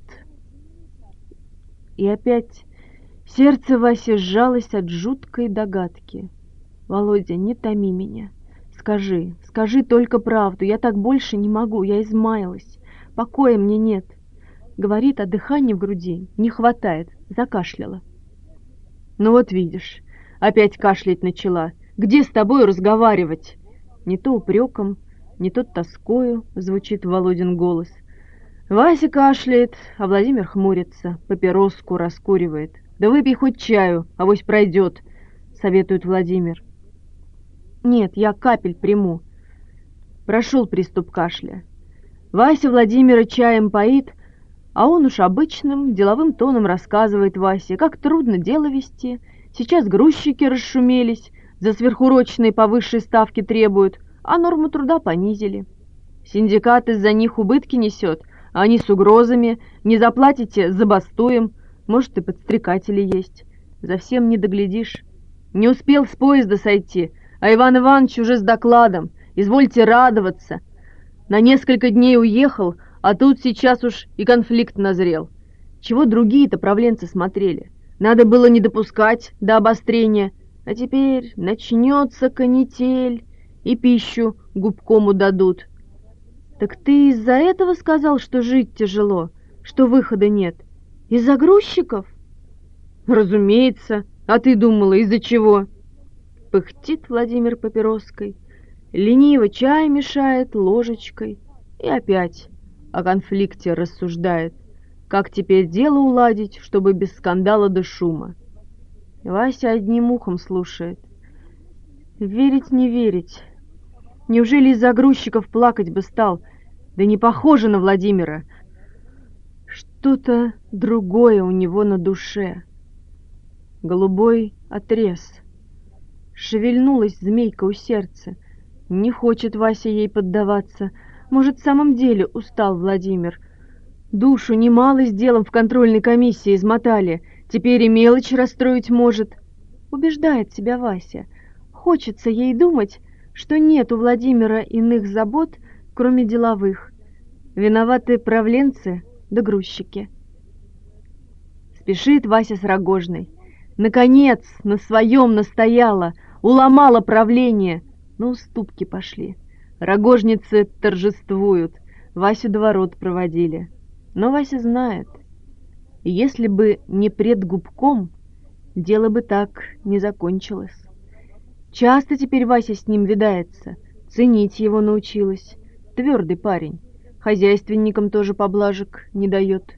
И опять сердце Васи сжалось от жуткой догадки. Володя, не томи меня. Скажи, скажи только правду, я так больше не могу, я измаялась, покоя мне нет. Говорит, а дыхания в груди не хватает, закашляла. Ну вот видишь, опять кашлять начала. Где с тобой разговаривать? Не то упреком, не то тоскою звучит Володин голос. Вася кашляет, а Владимир хмурится, папироску раскуривает. Да выпей хоть чаю, авось пройдет, советует Владимир. Нет, я капель приму. Прошел приступ кашля. Вася Владимира чаем поит, А он уж обычным деловым тоном рассказывает Васе, как трудно дело вести. Сейчас грузчики расшумелись, за сверхурочные по высшей ставке требуют, а норму труда понизили. Синдикат из-за них убытки несет, а они с угрозами. Не заплатите — забастуем. Может, и подстрекатели есть. За всем не доглядишь. Не успел с поезда сойти, а Иван Иванович уже с докладом. Извольте радоваться. На несколько дней уехал, а тут сейчас уж и конфликт назрел. Чего другие-то правленцы смотрели? Надо было не допускать до обострения. А теперь начнется канитель, и пищу губкому дадут. Так ты из-за этого сказал, что жить тяжело, что выхода нет? Из-за грузчиков? Разумеется. А ты думала, из-за чего? Пыхтит Владимир папироской, лениво чай мешает ложечкой и опять о конфликте рассуждает. Как теперь дело уладить, чтобы без скандала да шума? Вася одним ухом слушает. Верить не верить. Неужели из-за грузчиков плакать бы стал? Да не похоже на Владимира. Что-то другое у него на душе. Голубой отрез. Шевельнулась змейка у сердца. Не хочет Вася ей поддаваться. Может, в самом деле устал Владимир. Душу немало с делом в контрольной комиссии измотали. Теперь и мелочь расстроить может. Убеждает себя Вася. Хочется ей думать, что нет у Владимира иных забот, кроме деловых. Виноваты правленцы да грузчики. Спешит Вася с Рогожной. Наконец, на своем настояла, уломала правление. Но уступки пошли. Рогожницы торжествуют. Васю до ворот проводили. Но Вася знает, если бы не пред губком, дело бы так не закончилось. Часто теперь Вася с ним видается, ценить его научилась. Твердый парень, хозяйственникам тоже поблажек не дает.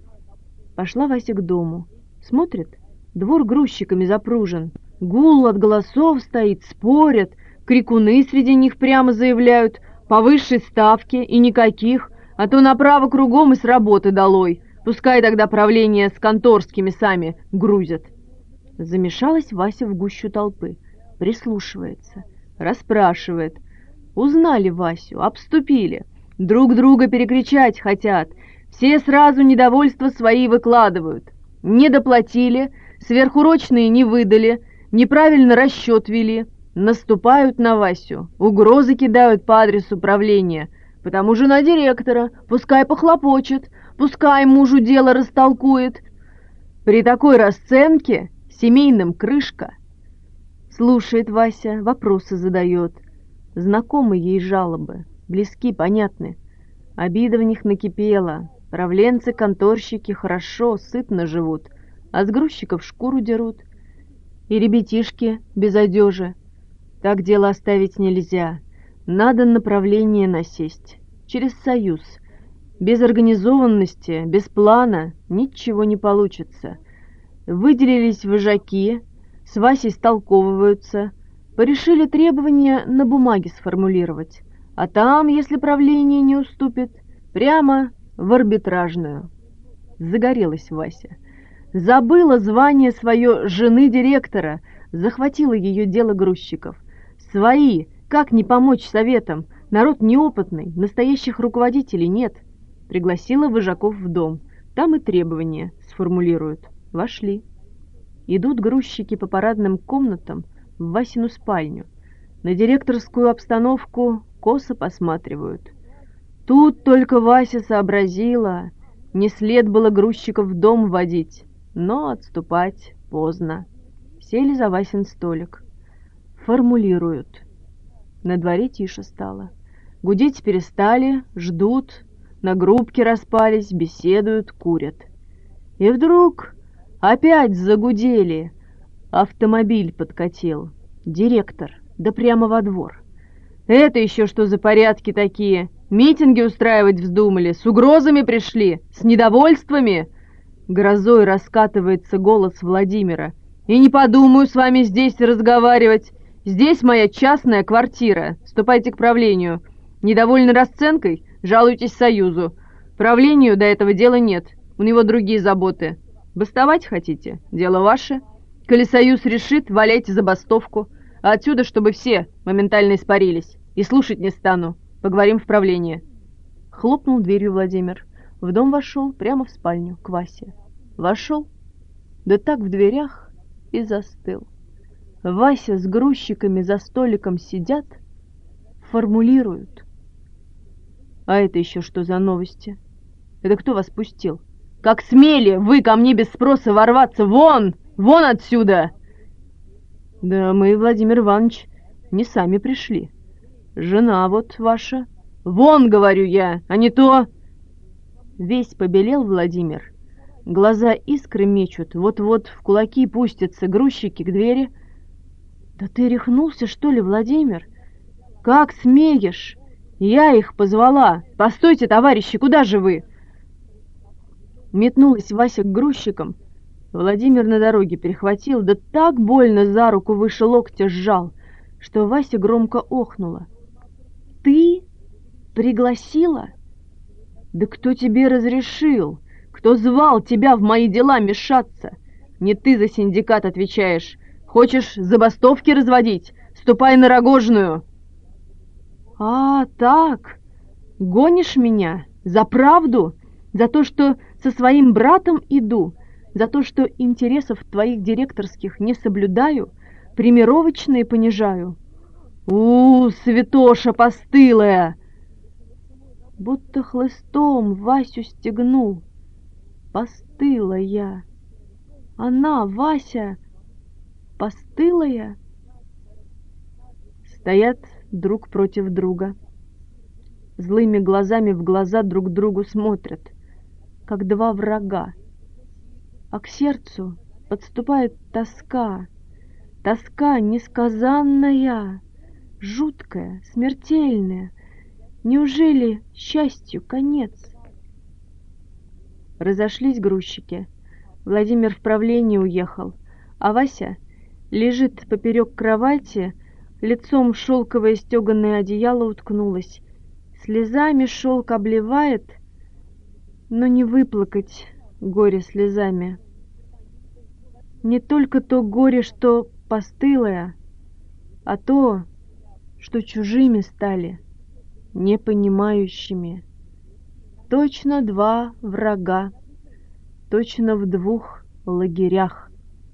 Пошла Вася к дому. Смотрит, двор грузчиками запружен. Гул от голосов стоит, спорят, крикуны среди них прямо заявляют: по высшей ставке и никаких, а то направо кругом и с работы долой. Пускай тогда правление с конторскими сами грузят. Замешалась Вася в гущу толпы. Прислушивается, расспрашивает. Узнали Васю, обступили. Друг друга перекричать хотят. Все сразу недовольство свои выкладывают. Не доплатили, сверхурочные не выдали, неправильно расчет вели. Наступают на Васю, угрозы кидают по адресу правления. Потому же на директора, пускай похлопочет, пускай мужу дело растолкует. При такой расценке семейным крышка. Слушает Вася, вопросы задает. Знакомы ей жалобы, близки, понятны. Обида в них накипела. Правленцы-конторщики хорошо, сытно живут, а с грузчиков шкуру дерут. И ребятишки без одежи. Так дело оставить нельзя. Надо направление насесть. Через союз. Без организованности, без плана ничего не получится. Выделились вожаки, с Васей столковываются, порешили требования на бумаге сформулировать. А там, если правление не уступит, прямо в арбитражную. Загорелась Вася. Забыла звание свое жены директора, захватило ее дело грузчиков. Свои, как не помочь советам? Народ неопытный, настоящих руководителей нет. Пригласила вожаков в дом. Там и требования сформулируют. Вошли. Идут грузчики по парадным комнатам в Васину спальню. На директорскую обстановку косо посматривают. Тут только Вася сообразила, не след было грузчиков в дом водить, но отступать поздно. Сели за Васин столик. Формулируют. На дворе тише стало. Гудеть перестали, ждут, на группки распались, беседуют, курят. И вдруг опять загудели. Автомобиль подкатил. Директор, да прямо во двор. Это еще что за порядки такие? Митинги устраивать вздумали, с угрозами пришли, с недовольствами? Грозой раскатывается голос Владимира. И не подумаю с вами здесь разговаривать. Здесь моя частная квартира. Ступайте к правлению. Недовольны расценкой? Жалуйтесь Союзу. Правлению до этого дела нет, у него другие заботы. Бастовать хотите? Дело ваше. Коли союз решит, валяйте забастовку. А отсюда, чтобы все моментально испарились. И слушать не стану. Поговорим в правлении». Хлопнул дверью Владимир. В дом вошел, прямо в спальню, к Васе. Вошел, да так в дверях и застыл. Вася с грузчиками за столиком сидят, формулируют. «А это еще что за новости? Это кто вас пустил? Как смели вы ко мне без спроса ворваться? Вон! Вон отсюда!» «Да мы, Владимир Иванович, не сами пришли. Жена вот ваша. Вон, говорю я, а не то...» Весь побелел Владимир. Глаза искры мечут, вот-вот в кулаки пустятся грузчики к двери. «Да ты рехнулся, что ли, Владимир? Как смеешь? Я их позвала. Постойте, товарищи, куда же вы?» Метнулась Вася к грузчикам. Владимир на дороге перехватил, да так больно за руку выше локтя сжал, что Вася громко охнула. «Ты пригласила? Да кто тебе разрешил? Кто звал тебя в мои дела мешаться? Не ты за синдикат отвечаешь. Хочешь забастовки разводить? Ступай на Рогожную!» «А, так, гонишь меня? За правду? За то, что со своим братом иду? За то, что интересов твоих директорских не соблюдаю? Примировочные понижаю? У, святоша постылая!» Будто хлыстом Васю стегнул. Постылая. Она, Вася, постылая. Стоят друг против друга. Злыми глазами в глаза друг другу смотрят, как два врага. А к сердцу подступает тоска. Тоска несказанная, жуткая, смертельная. Неужели счастью конец? Разошлись грузчики. Владимир в правление уехал, а Вася лежит поперек кровати, лицом в шелковое стеганое одеяло уткнулась. Слезами шелк обливает, но не выплакать горе слезами. Не только то горе, что постылое, а то, что чужими стали, непонимающими. Точно два врага, точно в двух лагерях.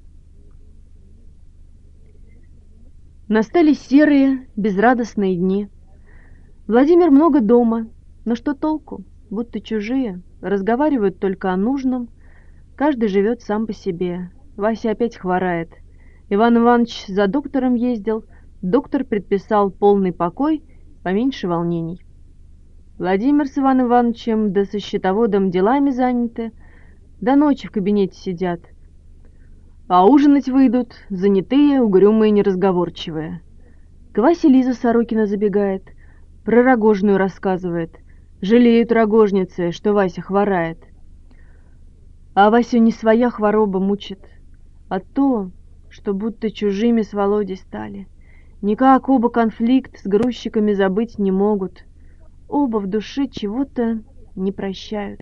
Настали серые, безрадостные дни. Владимир много дома, но что толку? Будто чужие, разговаривают только о нужном. Каждый живет сам по себе. Вася опять хворает. Иван Иванович за доктором ездил. Доктор предписал полный покой, поменьше волнений. Владимир с Иваном Ивановичем да со счетоводом делами заняты, до ночи в кабинете сидят. А ужинать выйдут, занятые, угрюмые, неразговорчивые. К Васе Лиза Сорокина забегает, про Рогожную рассказывает. Жалеют рогожницы, что Вася хворает. А Васю не своя хвороба мучит, а то, что будто чужими с Володей стали. Никак оба конфликт с грузчиками забыть не могут. Оба в душе чего-то не прощают.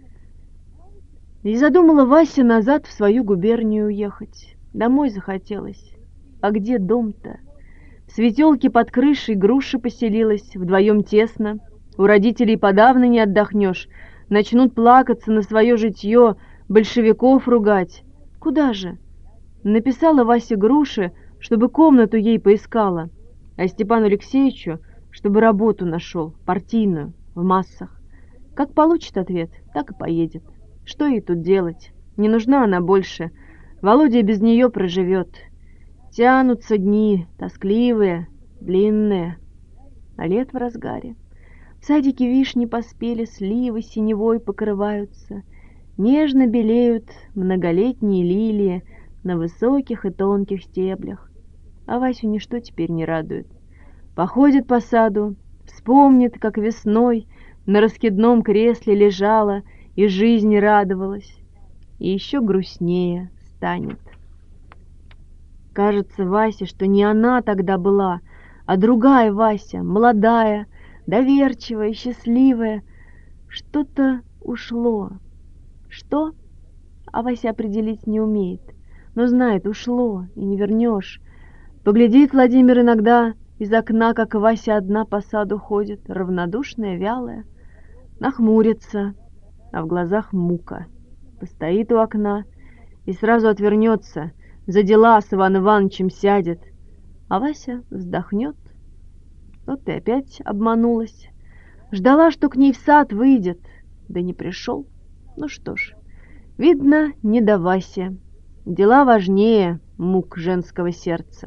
И задумала Вася назад в свою губернию уехать. Домой захотелось. А где дом-то? В светелке под крышей груша поселилась, вдвоем тесно. У родителей подавно не отдохнешь. Начнут плакаться на свое житье, большевиков ругать. Куда же? Написала Вася Груше, чтобы комнату ей поискала, а Степану Алексеевичу, чтобы работу нашел, партийную, в массах. Как получит ответ, так и поедет. Что ей тут делать? Не нужна она больше. Володя без нее проживет. Тянутся дни, тоскливые, длинные, а лет в разгаре. В садике вишни поспели, сливы синевой покрываются. Нежно белеют многолетние лилии на высоких и тонких стеблях. А Васю ничто теперь не радует. Походит по саду, вспомнит, как весной на раскидном кресле лежала и жизни радовалась, и еще грустнее станет. Кажется Васе, что не она тогда была, а другая Вася, молодая, доверчивая, счастливая. Что-то Ушло. Что? А Вася определить не умеет. Но знает, ушло, и не вернешь. Поглядит Владимир иногда из окна, как Вася одна по саду ходит, равнодушная, вялая. Нахмурится, а в глазах мука. Постоит у окна и сразу отвернется, за дела с Иван Ивановичем сядет. А Вася вздохнет. Вот и опять обманулась. Ждала, что к ней в сад выйдет, да не пришел. Ну что ж, видно, не до Васи. Дела важнее мук женского сердца.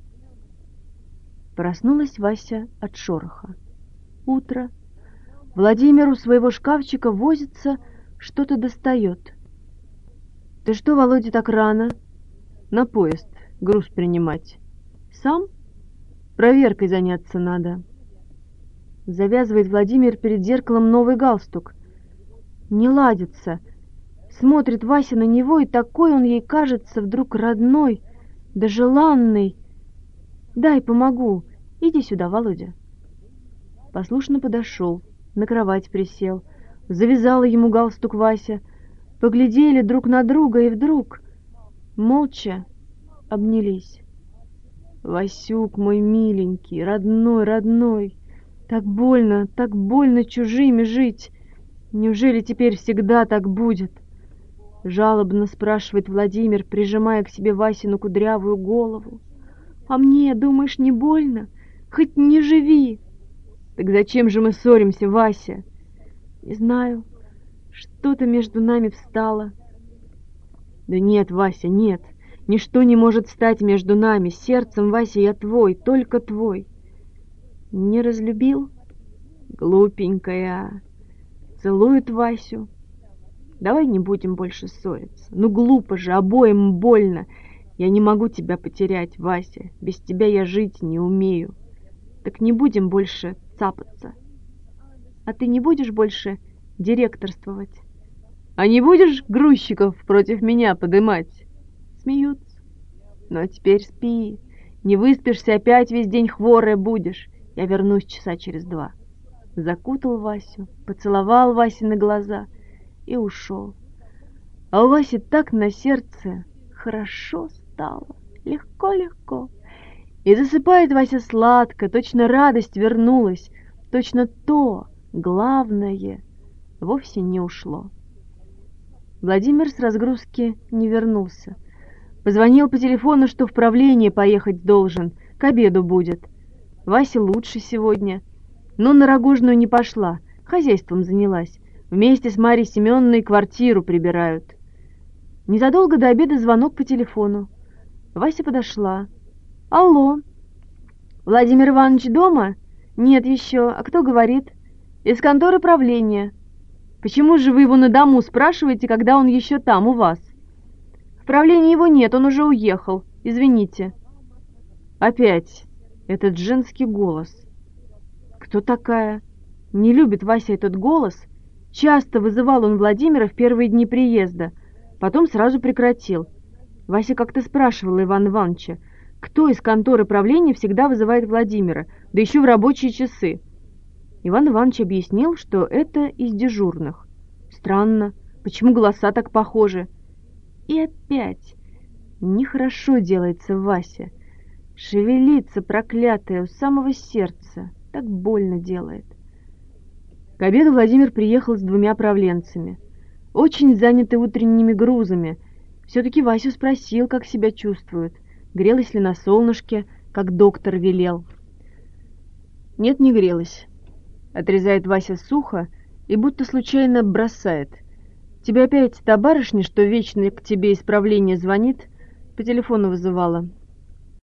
Проснулась Вася от шороха. Утро. Владимир у своего шкафчика возится, что-то достает. «Ты что, Володя, так рано?» «На поезд, груз принимать». «Сам?» «Проверкой заняться надо». Завязывает Владимир перед зеркалом новый галстук. Не ладится. Смотрит Вася на него, и такой он ей кажется вдруг родной, да желанный. «Дай, помогу. Иди сюда, Володя». Послушно подошел, на кровать присел. Завязала ему галстук Вася. Поглядели друг на друга, и вдруг молча обнялись. «Васюк мой миленький, родной, родной, так больно, так больно чужими жить. Неужели теперь всегда так будет?» Жалобно спрашивает Владимир, прижимая к себе Васину кудрявую голову. «А мне, думаешь, не больно? Хоть не живи!» «Так зачем же мы ссоримся, Вася?» «Не знаю, что-то между нами встало». «Да нет, Вася, нет, ничто не может стать между нами. Сердцем, Вася, я твой, только твой». «Не разлюбил?» «Глупенькая». Целует Васю. «Давай не будем больше ссориться. Ну, глупо же, обоим больно. Я не могу тебя потерять, Вася. Без тебя я жить не умею. Так не будем больше цапаться. А ты не будешь больше директорствовать? А не будешь грузчиков против меня подымать?» Смеются. «Ну, а теперь спи. Не выспишься, опять весь день хворая будешь. Я вернусь часа через два». Закутал Васю, поцеловал Васины глаза и ушел. А у Васи так на сердце хорошо стало, легко-легко. И засыпает Вася сладко, точно радость вернулась, точно то, главное, вовсе не ушло. Владимир с разгрузки не вернулся. Позвонил по телефону, что в правление поехать должен, к обеду будет. Васе лучше сегодня, но на Рогожную не пошла, хозяйством занялась. Вместе с Марьей Семеновной квартиру прибирают. Незадолго до обеда звонок по телефону. Вася подошла. «Алло, Владимир Иванович дома?» «Нет еще. А кто говорит?» «Из конторы правления». «Почему же вы его на дому спрашиваете, когда он еще там, у вас?» «В правлении его нет, он уже уехал. Извините». Опять этот женский голос. Кто такая? Не любит Вася этот голос. Часто вызывал он Владимира в первые дни приезда, потом сразу прекратил. Вася как-то спрашивала Ивана Ивановича, кто из конторы правления всегда вызывает Владимира, да еще в рабочие часы. Иван Иванович объяснил, что это из дежурных. Странно, почему голоса так похожи? И опять нехорошо делается Вася. Шевелится проклятая у самого сердца, так больно делает. К обеду Владимир приехал с двумя правленцами. Очень заняты утренними грузами. Все-таки Васю спросил, как себя чувствует, грелась ли на солнышке, как доктор велел. «Нет, не грелась», — отрезает Вася сухо и будто случайно бросает. «Тебе опять та барышня, что вечно к тебе из правления звонит, по телефону вызывала.